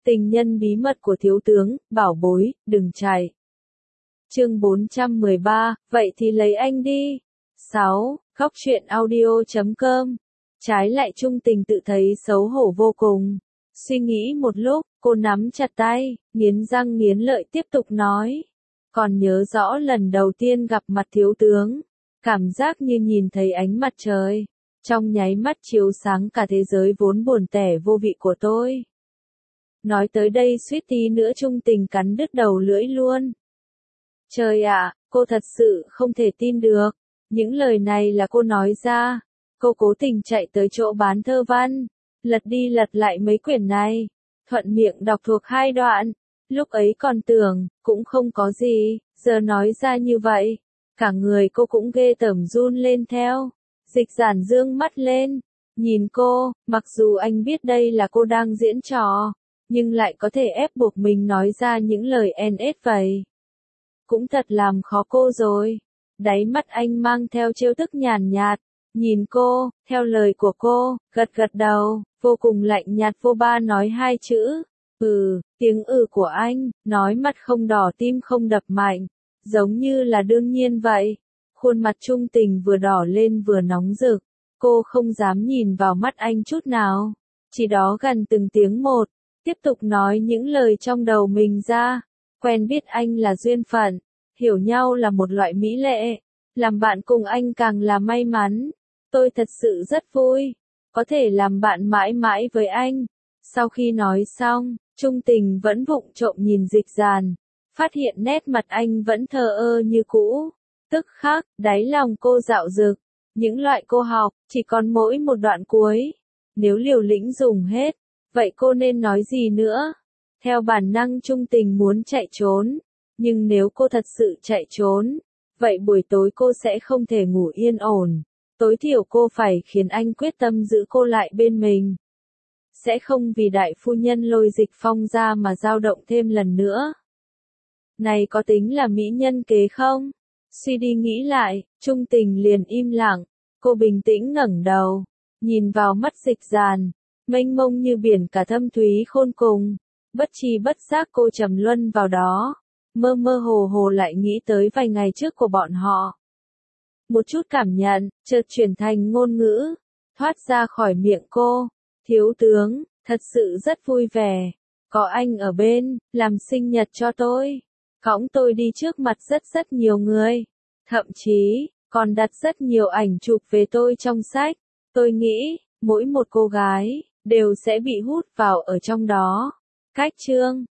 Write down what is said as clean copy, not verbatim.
Tình nhân bí mật của thiếu tướng, bảo bối, đừng chạy. Chương 413, vậy thì lấy anh đi. 6. Góc truyện audio.com. Trái lại Trung Tình tự thấy xấu hổ vô cùng. Suy nghĩ một lúc, cô nắm chặt tay, nghiến răng nghiến lợi tiếp tục nói. Còn nhớ rõ lần đầu tiên gặp mặt thiếu tướng, cảm giác như nhìn thấy ánh mặt trời, trong nháy mắt chiếu sáng cả thế giới vốn buồn tẻ vô vị của tôi. Nói tới đây suýt tí nữa Trung Tình cắn đứt đầu lưỡi luôn. Trời ạ, cô thật sự không thể tin được. Những lời này là cô nói ra. Cô cố tình chạy tới chỗ bán thơ văn, lật đi lật lại mấy quyển này, thuận miệng đọc thuộc 2 đoạn. Lúc ấy còn tưởng, cũng không có gì, giờ nói ra như vậy. Cả người cô cũng ghê tởm run lên theo. Dịch Giản dương mắt lên, nhìn cô, mặc dù anh biết đây là cô đang diễn trò, nhưng lại có thể ép buộc mình nói ra những lời NS vậy. Cũng thật làm khó cô rồi. Đáy mắt anh mang theo trêu tức nhàn nhạt, nhìn cô, theo lời của cô, gật gật đầu, vô cùng lạnh nhạt vô ba nói 2 chữ. Tiếng của anh, nói mặt không đỏ tim không đập mạnh, giống như là đương nhiên vậy. Khuôn mặt Trung Tình vừa đỏ lên vừa nóng rực, cô không dám nhìn vào mắt anh chút nào, chỉ đó gần từng tiếng một, tiếp tục nói những lời trong đầu mình ra. Quen biết anh là duyên phận, hiểu nhau là một loại mỹ lệ, làm bạn cùng anh càng là may mắn. Tôi thật sự rất vui, có thể làm bạn mãi mãi với anh. Sau khi nói xong, Trung Tình vẫn vụng trộm nhìn Dịch Giản, phát hiện nét mặt anh vẫn thờ ơ như cũ. Tức khắc, đáy lòng cô dạo dực, những loại cô học, chỉ còn mỗi một đoạn cuối. Nếu liều lĩnh dùng hết, vậy cô nên nói gì nữa? Theo bản năng Trung Tình muốn chạy trốn, nhưng nếu cô thật sự chạy trốn, vậy buổi tối cô sẽ không thể ngủ yên ổn. Tối thiểu cô phải khiến anh quyết tâm giữ cô lại bên mình. Sẽ không vì đại phu nhân lôi Dịch Phong ra mà dao động thêm lần nữa. Này có tính là mỹ nhân kế không? Suy đi nghĩ lại, Trung Tình liền im lặng. Cô bình tĩnh ngẩng đầu, nhìn vào mắt Dịch Giản, mênh mông như biển cả thâm thúy khôn cùng. Bất tri bất giác cô trầm luân vào đó, mơ mơ hồ hồ lại nghĩ tới vài ngày trước của bọn họ. Một chút cảm nhận, chợt chuyển thành ngôn ngữ, thoát ra khỏi miệng cô. Thiếu tướng, thật sự rất vui vẻ, có anh ở bên, làm sinh nhật cho tôi, cõng tôi đi trước mặt rất nhiều người, thậm chí, còn đặt rất nhiều ảnh chụp về tôi trong sách. Tôi nghĩ, mỗi một cô gái, đều sẽ bị hút vào ở trong đó. Cách chương